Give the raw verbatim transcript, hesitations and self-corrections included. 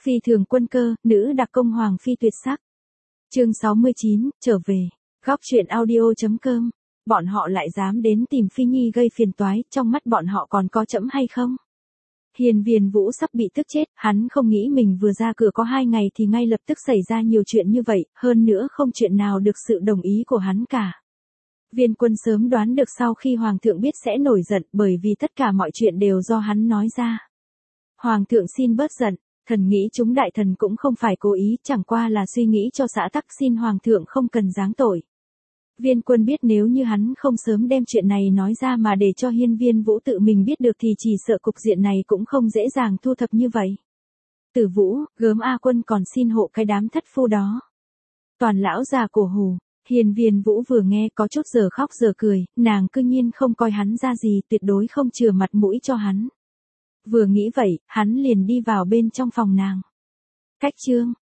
Phi thường quân cơ, nữ đặc công hoàng phi tuyệt sắc. Chương sáu mươi chín, trở về. Góc truyện audio chấm com. Bọn họ lại dám đến tìm Phi Nhi gây phiền toái, trong mắt bọn họ còn có trẫm hay không? Hiền Viền Vũ sắp bị tức chết, hắn không nghĩ mình vừa ra cửa có hai ngày thì ngay lập tức xảy ra nhiều chuyện như vậy, hơn nữa không chuyện nào được sự đồng ý của hắn cả. Viên Quân sớm đoán được sau khi Hoàng thượng biết sẽ nổi giận, bởi vì tất cả mọi chuyện đều do hắn nói ra. Hoàng thượng xin bớt giận, thần nghĩ chúng đại thần cũng không phải cố ý, chẳng qua là suy nghĩ cho xã tắc, xin Hoàng thượng không cần giáng tội. Viên Quân biết nếu như hắn không sớm đem chuyện này nói ra mà để cho Hiên Viên Vũ tự mình biết được thì chỉ sợ cục diện này cũng không dễ dàng thu thập như vậy. Tử Vũ, gớm A Quân còn xin hộ cái đám thất phu đó. Toàn lão già cổ hù. Hiên Viên Vũ vừa nghe có chút giờ khóc giờ cười, nàng cư nhiên không coi hắn ra gì, tuyệt đối không chừa mặt mũi cho hắn. Vừa nghĩ vậy, hắn liền đi vào bên trong phòng nàng. Cách chương,